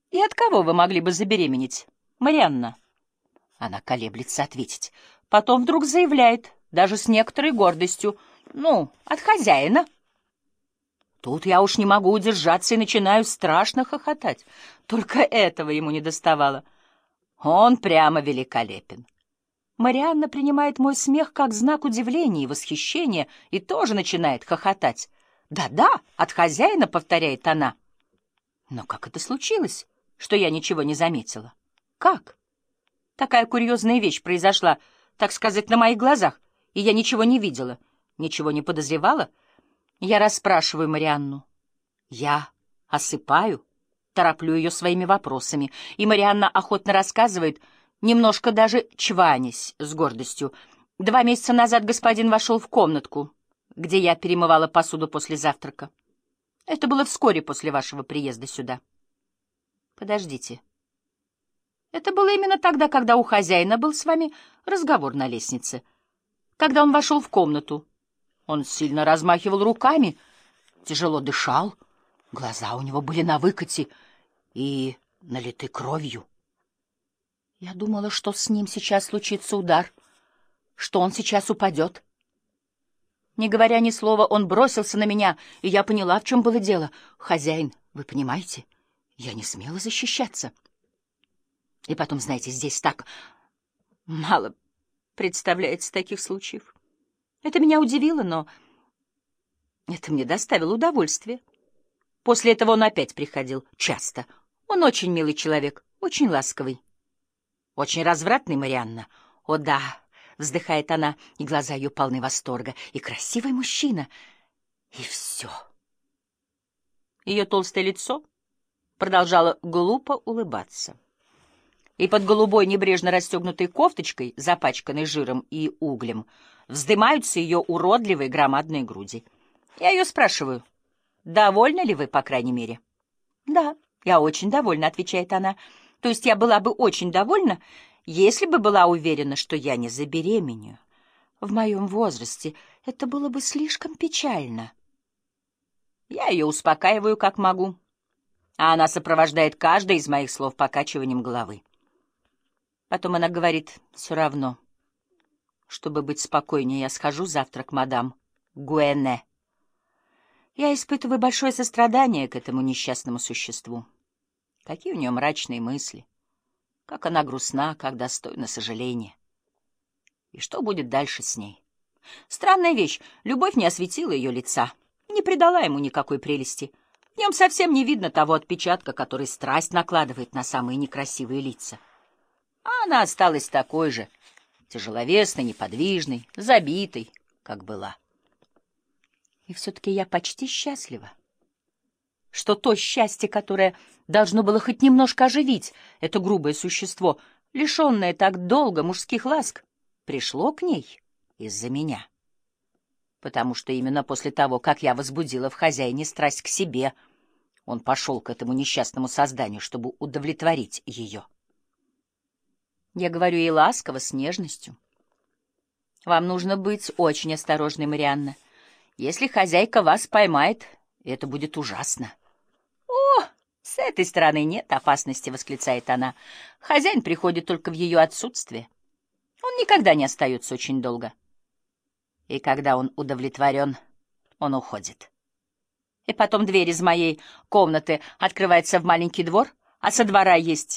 И от кого вы могли бы забеременеть, Марианна? Она колеблется ответить. Потом вдруг заявляет, даже с некоторой гордостью: ну, от хозяина. Тут я уж не могу удержаться и начинаю страшно хохотать. Только этого ему не доставало. Он прямо великолепен. Марианна принимает мой смех как знак удивления и восхищения и тоже начинает хохотать. «Да-да, от хозяина», — повторяет она. Но как это случилось, что я ничего не заметила? Как? Такая курьезная вещь произошла, так сказать, на моих глазах, и я ничего не видела, ничего не подозревала. Я расспрашиваю Марианну. Я осыпаю, тороплю ее своими вопросами, и Марианна охотно рассказывает, немножко даже чванясь с гордостью. 2 месяца назад господин вошел в комнатку, где я перемывала посуду после завтрака. Это было вскоре после вашего приезда сюда. Подождите. Это было именно тогда, когда у хозяина был с вами разговор на лестнице. Когда он вошел в комнату, он сильно размахивал руками, тяжело дышал, глаза у него были на выкате и налиты кровью. Я думала, что с ним сейчас случится удар, что он сейчас упадет. Не говоря ни слова, он бросился на меня, и я поняла, в чем было дело. Хозяин, вы понимаете, я не смела защищаться. И потом, знаете, здесь так мало представляется таких случаев. Это меня удивило, но это мне доставило удовольствие. После этого он опять приходил, часто. Он очень милый человек, очень ласковый. Очень развратный, Марианна. О, да, вздыхает она, и глаза ее полны восторга. И красивый мужчина. И все. Ее толстое лицо продолжало глупо улыбаться. И под голубой небрежно расстегнутой кофточкой, запачканной жиром и углем, вздымаются ее уродливые громадные груди. Я ее спрашиваю: довольны ли вы, по крайней мере? Да, я очень довольна, отвечает она. То есть я была бы очень довольна, если бы была уверена, что я не забеременею. В моем возрасте это было бы слишком печально. Я ее успокаиваю как могу, а она сопровождает каждое из моих слов покачиванием головы. Потом она говорит: все равно. Чтобы быть спокойнее, я схожу завтра к мадам Гуэне. Я испытываю большое сострадание к этому несчастному существу. Какие у нее мрачные мысли. Как она грустна, как достойна сожаления. И что будет дальше с ней? Странная вещь. Любовь не осветила ее лица, не придала ему никакой прелести. В нем совсем не видно того отпечатка, который страсть накладывает на самые некрасивые лица. А она осталась такой же, тяжеловесной, неподвижной, забитой, как была. И все-таки я почти счастлива, что то счастье, которое должно было хоть немножко оживить это грубое существо, лишенное так долго мужских ласк, пришло к ней из-за меня. Потому что именно после того, как я возбудила в хозяине страсть к себе, он пошел к этому несчастному созданию, чтобы удовлетворить ее. Я говорю ей ласково, с нежностью: вам нужно быть очень осторожной, Марианна. Если хозяйка вас поймает, это будет ужасно. О, с этой стороны нет опасности, восклицает она. Хозяин приходит только в ее отсутствие. Он никогда не остается очень долго. И когда он удовлетворен, он уходит. И потом дверь из моей комнаты открывается в маленький двор, а со двора есть